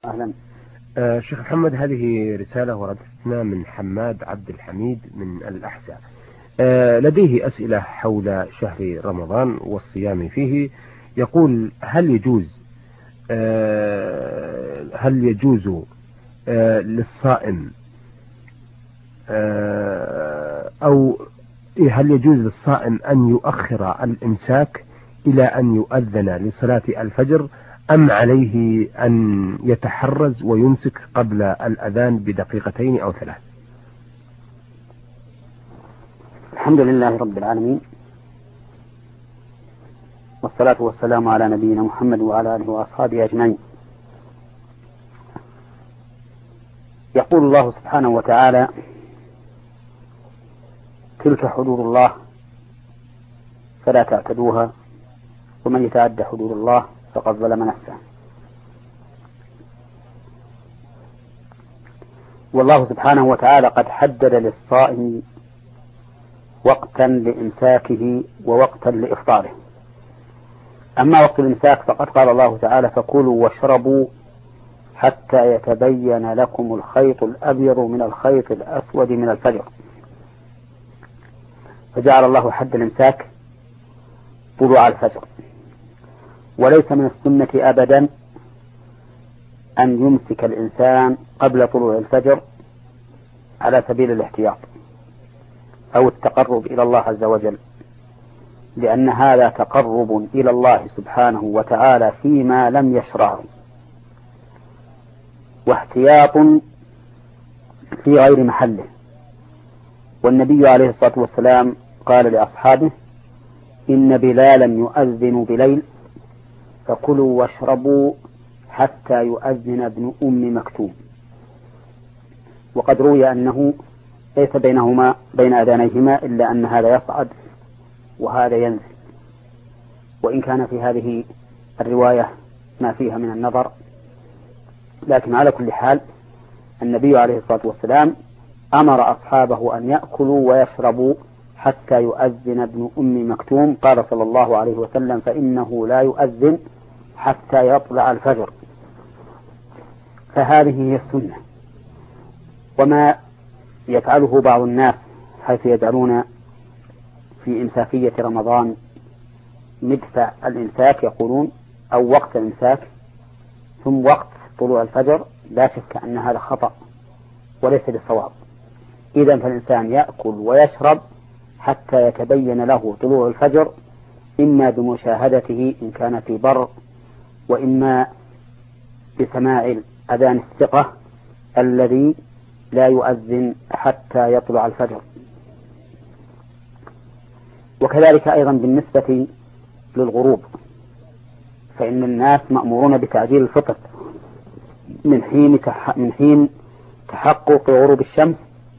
أهلا. شيخ محمد، هذه رسالة وردتنا من حماد عبد الحميد من الأحساء. لديه أسئلة حول شهر رمضان والصيام فيه. يقول: هل يجوز للصائم أو هل يجوز للصائم أن يؤخر الإمساك إلى أن يؤذن لصلاة الفجر، أم عليه أن يتحرز ويمسك قبل الأذان بدقيقتين أو 3؟ الحمد لله رب العالمين، والصلاة والسلام على نبينا محمد وعلى آله وأصحابه أجمعين. يقول الله سبحانه وتعالى: تلك حدود الله فلا تعتدوها، ومن يتعد حدود الله فقد ظلم نفسه. والله سبحانه وتعالى قد حدد للصائم وقتا لإمساكه ووقتا لإفطاره. أما وقت الإمساك فقد قال الله تعالى: فكلوا واشربوا حتى يتبين لكم الخيط الأبيض من الخيط الأسود من الفجر. فجعل الله حد الإمساك طلوع الفجر، وليس من السنة أبدا أن يمسك الإنسان قبل طلوع الفجر على سبيل الاحتياط أو التقرب إلى الله عز وجل، لأن هذا تقرب إلى الله سبحانه وتعالى فيما لم يشرعه، واحتياط في غير محله. والنبي عليه الصلاة والسلام قال لأصحابه: إن بلالا يؤذن بليل فكلوا واشربوا حتى يؤذن ابن أم مكتوم. وقد روي أنه ليس بين أذانيهما إلا أن هذا يصعد وهذا ينزل، وإن كان في هذه الرواية ما فيها من النظر، لكن على كل حال النبي عليه الصلاة والسلام أمر أصحابه أن يأكلوا ويشربوا حتى يؤذن ابن أم مكتوم. قال صلى الله عليه وسلم: فإنه لا يؤذن حتى يطلع الفجر. فهذه هي السنة. وما يفعله بعض الناس حيث يجعلون في إمساكية رمضان مدفع الإمساك، يقولون أو وقت الإمساك ثم وقت طلوع الفجر، لا شك أن هذا خطأ وليس بصواب. إذن فالإنسان يأكل ويشرب حتى يتبين له طلوع الفجر، إما بمشاهدته إن كان في بر، وإما بسماع أذان الثقة الذي لا يؤذن حتى يطلع الفجر. وكذلك أيضا بالنسبة للغروب، فإن الناس مأمورون بتعجيل الفطر من حين تحقق غروب الشمس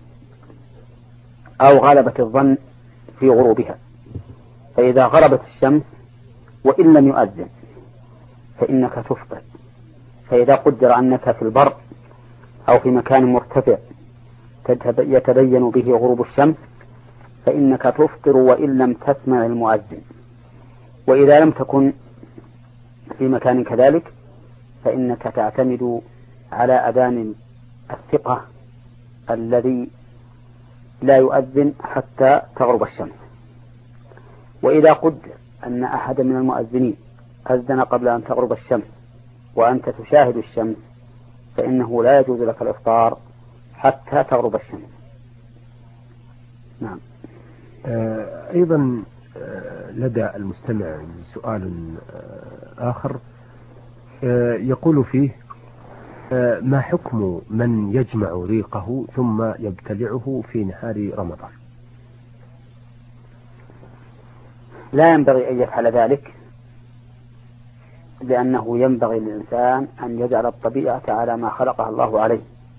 أو غلبة الظن في غروبها. فإذا غربت الشمس وإن لم يؤذن فإنك تفطر. فإذا قدر أنك في البر أو في مكان مرتفع يتبين به غروب الشمس فإنك تفطر وإن لم تسمع المؤذن. وإذا لم تكن في مكان كذلك فإنك تعتمد على أذان الثقة الذي لا يؤذن حتى تغرب الشمس. وإذا قدر أن أحد من المؤذنين أذن قبل أن تغرب الشمس وأنت تشاهد الشمس فإنه لا يجوز لك الإفطار حتى تغرب الشمس. نعم. أيضا لدى المستمع سؤال آخر يقول فيه: ما حكم من يجمع ريقه ثم يبتلعه في نهار رمضان؟ لا ينبغي أن يفعل ذلك، لأنه ينبغي للإنسان أن يجعل الطبيعة على ما خلقها الله عليه.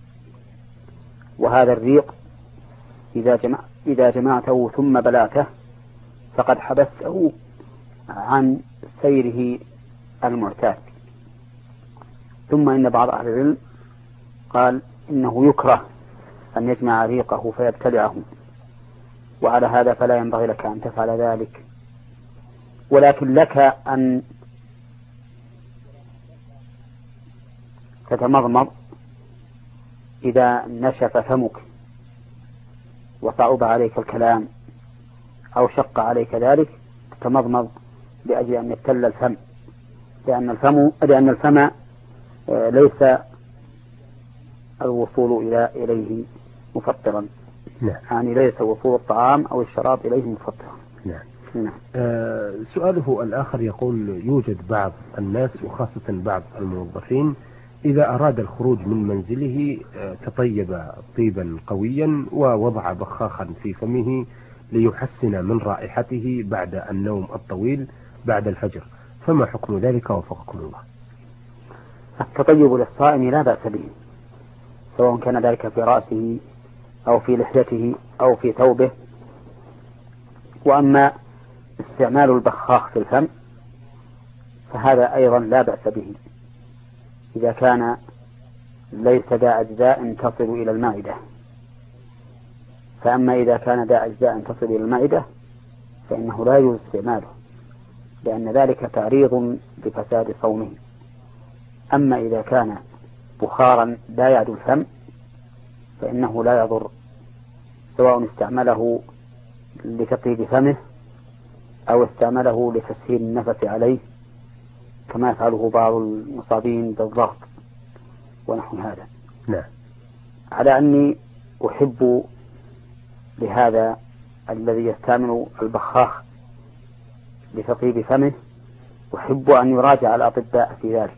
وهذا الريق إذا جمعته ثم بلعته فقد حبسته عن سيره المعتاد. ثم إن بعض أهل العلم قال إنه يكره أن يجمع ريقه فيبتلعه، وعلى هذا فلا ينبغي لك أن تفعل ذلك، ولكن لك أن تتمضمض إذا نشف فمك وصعب عليك الكلام أو شق عليك ذلك، تتمضمض لأجل أن يبتل الفم، لأن الفم ليس الوصول إليه مفطرا. نعم. يعني ليس وصول الطعام أو الشراب إليه مفطرا. نعم. نعم. سؤاله الآخر يقول: يوجد بعض الناس وخاصة بعض الموظفين إذا أراد الخروج من منزله تطيب طيبا قويا ووضع بخاخا في فمه ليحسن من رائحته بعد النوم الطويل بعد الفجر، فما حكم ذلك وفقكم الله؟ التطيب للصائم لا بأس به، سواء كان ذلك في رأسه أو في لحيته أو في ثوبه. وأما استعمال البخاخ في الفم فهذا أيضا لا بأس به إذا كان ليس ذا أجزاء تصل إلى المعدة. فأما إذا كان ذا أجزاء تصل إلى المعدة فإنه لا يجوز استعماله، لأن ذلك تعريض لفساد صومه. أما إذا كان بخارا لا يعدو الفم فإنه لا يضر، سواء استعمله لتطيب فمه أو استعمله لتسهيل النفس عليه كما يفعله بعض المصابين بالضغط ونحو هذا. نعم. على أني أحب لهذا الذي يستعمل البخاخ لتطيب فمه أحب أن يراجع الأطباء في ذلك،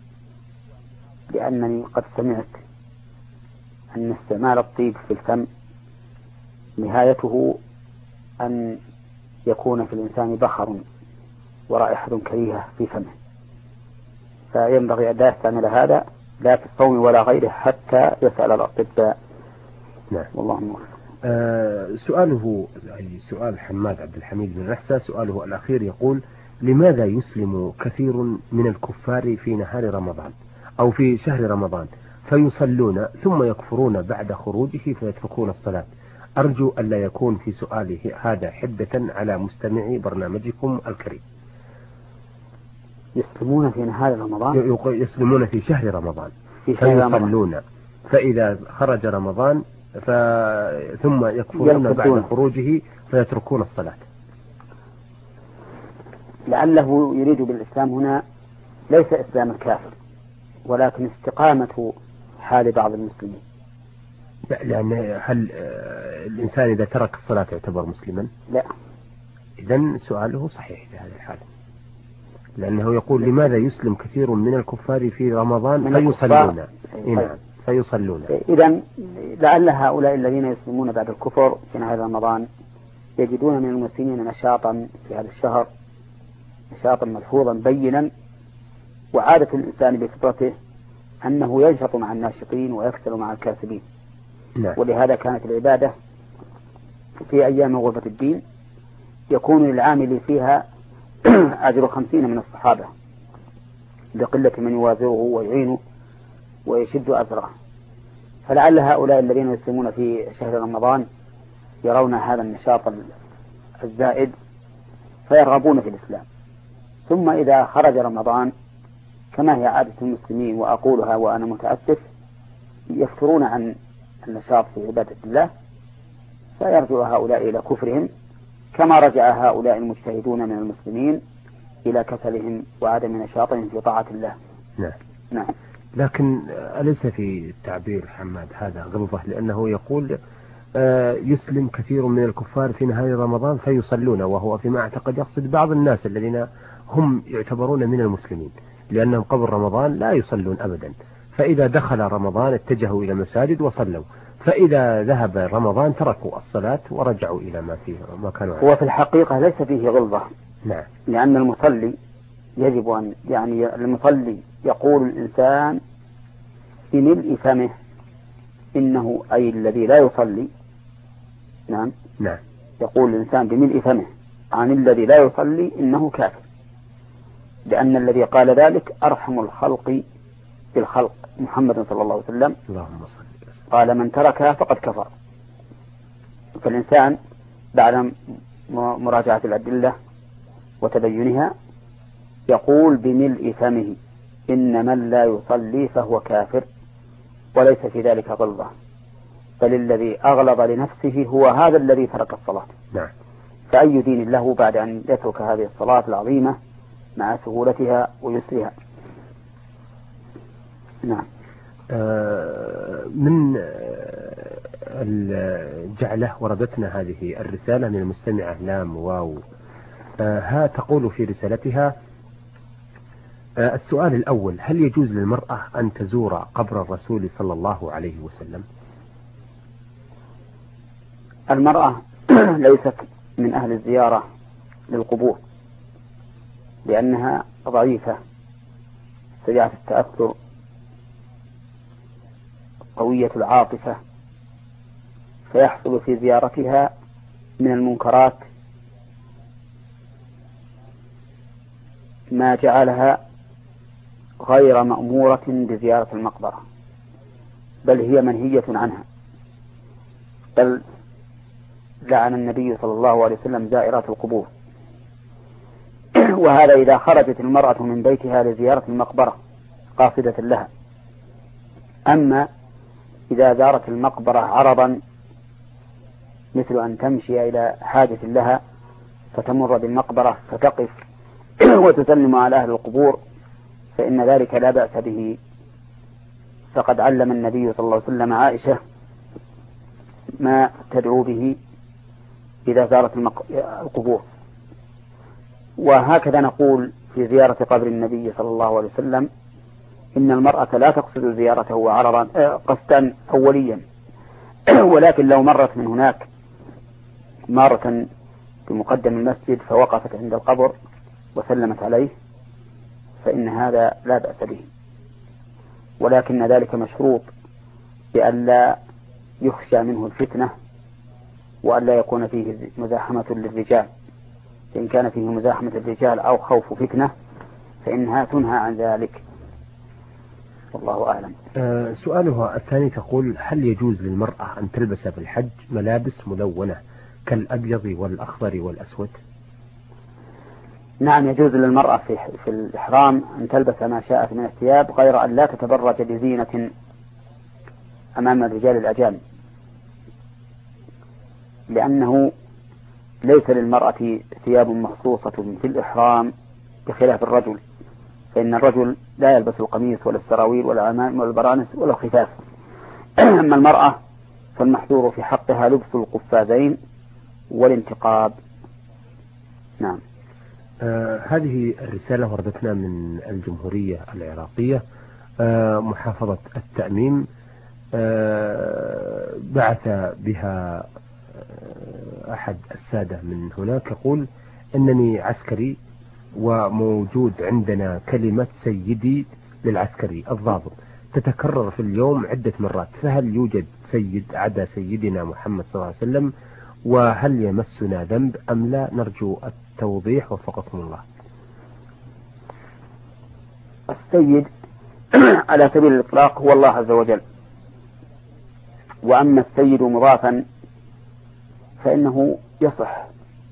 لأنني قد سمعت أن استعمال الطيب في الفم نهايته أن يكون في الإنسان بخر ورائحة كريهة في فمه، فينبغي أن لا يستعمل هذا لا في الصوم ولا غيره حتى يسأل الأطباء. نعم. والله موفق. سؤاله سؤال حماد عبد الحميد بن رحسة، سؤاله الأخير يقول: لماذا يسلم كثير من الكفار في نهار رمضان أو في شهر رمضان فيصلون ثم يكفرون بعد خروجه فيتركون الصلاة؟ أرجو أن لا يكون في سؤاله هذا حدة على مستمعي برنامجكم الكريم. يسلمون في نهار رمضان؟ يسلمون في شهر رمضان فيصلون، فإذا خرج رمضان ثم يكفرون بعد خروجه فيتركون الصلاة. لعله يريد بالإسلام هنا ليس إسلام الكافر ولكن استقامة حال بعض المسلمين. لأن هل الإنسان إذا ترك الصلاة يعتبر مسلما؟ لا. إذن سؤاله صحيح في هذه الحالة، لأنه يقول: لماذا يسلم كثير من الكفار في رمضان فيصلون؟ نعم، فيصلون. إذن لعل هؤلاء الذين يسلمون بعد الكفر في نهار رمضان يجدون من المسلمين نشاطا في هذا الشهر، نشاطا ملحوظا بينا، وعادة الإنسان بفطرته أنه ينشط مع الناشطين ويكسل مع الكاسبين. نعم. ولهذا كانت العبادة في أيام غربة الدين يكون للعامل فيها أجر 50 من الصحابة لقلة من يوازره ويعينه ويشد أثره. فلعل هؤلاء الذين يسلمون في شهر رمضان يرون هذا النشاط الزائد فيرغبون في الإسلام، ثم إذا خرج رمضان كما هي عادة المسلمين وأقولها وأنا متأسف يفترون عن النشاط في عبادة الله، فيرجع هؤلاء إلى كفرهم كما رجع هؤلاء المجتهدون من المسلمين إلى كسلهم وعدم نشاطهم في طاعة الله. نعم. نعم. لكن أليس في تعبير حماد هذا غلظة؟ لأنه يقول يسلم كثير من الكفار في نهاية رمضان فيصلون، وهو فيما أعتقد يقصد بعض الناس الذين هم يعتبرون من المسلمين، لأنهم قبل رمضان لا يصلون أبدا، فإذا دخل رمضان اتجهوا إلى المساجد وصلوا، فإذا ذهب رمضان تركوا الصلاة ورجعوا إلى ما كانوا عليه. هو في الحقيقة ليس فيه غلظة. نعم. لأن المصلي يجب أن المصلي يقول الإنسان بملء فمه إنه أي الذي لا يصلي. نعم. نعم. يقول الإنسان بملء فمه عن الذي لا يصلي إنه كافر، لأن الذي قال ذلك أرحم الخلق بالخلق محمد صلى الله عليه وسلم. اللهم صل وسلم. قال: من تركها فقد كفر. فالإنسان بعد مراجعة الأدلة وتبينها يقول بملء فمه إن من لا يصلي فهو كافر، وليس في ذلك غلظة، بل الذي أغلظ لنفسه هو هذا الذي ترك الصلاة. نعم. فأي دين له بعد أن يترك هذه الصلاة العظيمة مع سهولتها ويسرها؟ نعم. من الجعلة وردتنا هذه الرسالة من المستمعة لام واو ها تقول في رسالتها: السؤال الأول: هل يجوز للمرأة أن تزور قبر الرسول صلى الله عليه وسلم؟ المرأة ليست من أهل الزيارة للقبور، لأنها ضعيفة سريعة التأثر قوية العاطفة، فيحصل في زيارتها من المنكرات ما جعلها غير مأمورة بزيارة المقبرة، بل هي منهية عنها، بل لعن النبي صلى الله عليه وسلم زائرات القبور. وهذا إذا خرجت المرأة من بيتها لزيارة المقبرة قاصدة لها. أما إذا زارت المقبرة عرضا، مثل أن تمشي إلى حاجة لها فتمر بالمقبرة فتقف وتسلم على أهل القبور، فإن ذلك لا بأس به، فقد علم النبي صلى الله عليه وسلم عائشة ما تدعو به إذا زارت القبور. وهكذا نقول في زيارة قبر النبي صلى الله عليه وسلم: إن المرأة لا تقصد زيارته عرضا قصدا أوليا، ولكن لو مرت من هناك مرة بمقدم المسجد فوقفت عند القبر وسلمت عليه فإن هذا لا بأس به، ولكن ذلك مشروط بأن يخشى منه الفتنة وأن لا يكون فيه مزاحمة للرجال. إن كان فيه مزاحمة الرجال أو خوف فتنة فإنها تنهى عن ذلك، والله أعلم. سؤالها الثاني تقول: هل يجوز للمرأة أن تلبس في الحج ملابس ملونة كالأبيض والأخضر والأسود؟ نعم، يجوز للمرأة في الإحرام أن تلبس ما شاءت من الثياب، غير أن لا تتبرج بزينة أمام الرجال الأجانب، لأنه ليس للمرأة ثياب مخصوصة في الإحرام بخلاف الرجل، فإن الرجل لا يلبس القميص ولا السراويل ولا العمائم ولا البرانس ولا الخفاف. أما المرأة فالمحظور في حقها لبس القفازين والانتقاب. نعم. هذه الرسالة وردتنا من الجمهورية العراقية، محافظة التأميم، بعث بها أحد السادة من هناك يقول: أنني عسكري وموجود عندنا كلمة سيدي للعسكري الضابط تتكرر في اليوم عدة مرات، فهل يوجد سيد عدا سيدنا محمد صلى الله عليه وسلم؟ وهل يمسنا ذنب أم لا؟ نرجو التوضيح وفقكم الله. السيد على سبيل الإطلاق هو الله عز وجل، وأما السيد مضافا فإنه يصح،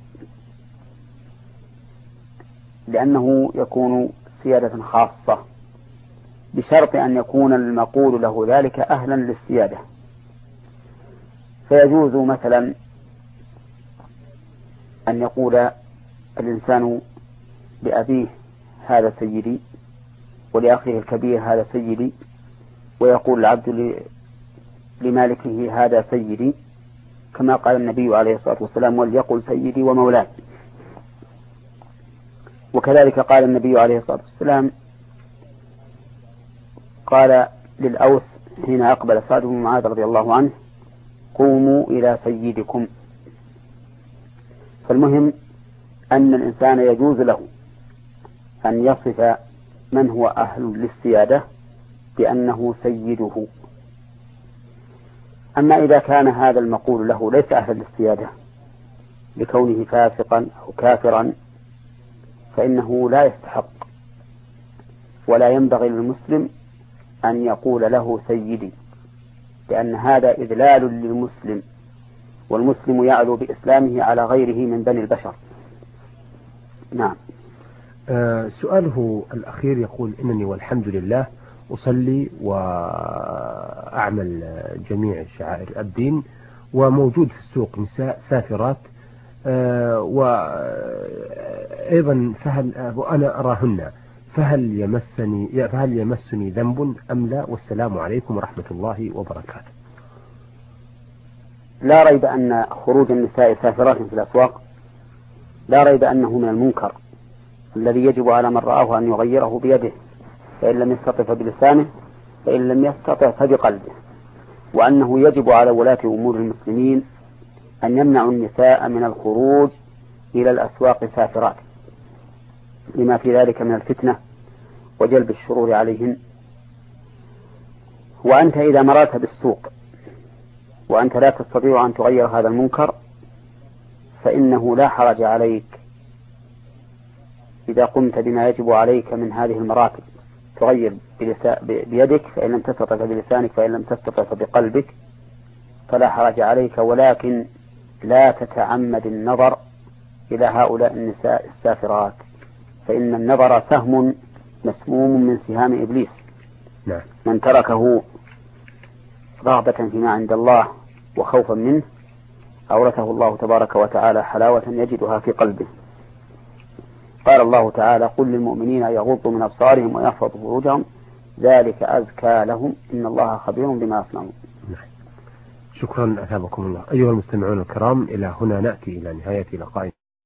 لأنه يكون سيادة خاصة بشرط أن يكون المقول له ذلك أهلا للسيادة. فيجوز مثلا أن يقول الإنسان لأبيه: هذا سيدي، ولأخيه الكبير: هذا سيدي، ويقول العبد لمالكه: هذا سيدي، كما قال النبي عليه الصلاة والسلام: وليقل سيدي ومولاي. وكذلك قال النبي عليه الصلاة والسلام، قال للأوس حين أقبل سعد بن معاذ رضي الله عنه: قوموا إلى سيدكم. فالمهم أن الإنسان يجوز له أن يصف من هو أهل للسيادة بأنه سيده. أما إذا كان هذا المقول له ليس أهل للسيادة لكونه فاسقا أو كافرا فإنه لا يستحق، ولا ينبغي للمسلم أن يقول له سيدي، لأن هذا إذلال للمسلم، والمسلم يعلو بإسلامه على غيره من بني البشر. نعم. سؤاله الأخير يقول: إنني والحمد لله أصلي وأعمل جميع شعائر الدين، وموجود في السوق نساء سافرات، وأيضا وأنا أراهن، فهل يمسني ذنب أم لا؟ والسلام عليكم ورحمة الله وبركاته. لا ريب أن خروج النساء سافرات في الأسواق لا ريب أنه من المنكر الذي يجب على من رآه أن يغيره بيده، فإن لم يستطع فبلسانه، فإن لم يستطع فبقلبه، وأنه يجب على ولاة أمور المسلمين أن يمنعوا النساء من الخروج إلى الأسواق سافرات لما في ذلك من الفتنة وجلب الشرور عليهن. وأنت إذا مررت بالسوق وأنت لا تستطيع أن تغير هذا المنكر فإنه لا حرج عليك إذا قمت بما يجب عليك من هذه المراتب، تغير بيدك، فإن لم تستطع فبلسانك، فإن لم تستطع فبقلبك، فلا حرج عليك، ولكن لا تتعمد النظر إلى هؤلاء النساء السافرات، فإن النظر سهم مسموم من سهام إبليس. من تركه رغبة فيما عند الله وخوفا منه أورثه الله تبارك وتعالى حلاوة يجدها في قلبه. قال الله تعالى: قل للمؤمنين يغضوا من أبصارهم ويحفظوا فروجهم ذلك أزكى لهم إن الله خبير بما يصنعون. شكرا، أثابكم الله. أيها المستمعون الكرام، إلى هنا نأتي إلى نهاية لقائنا.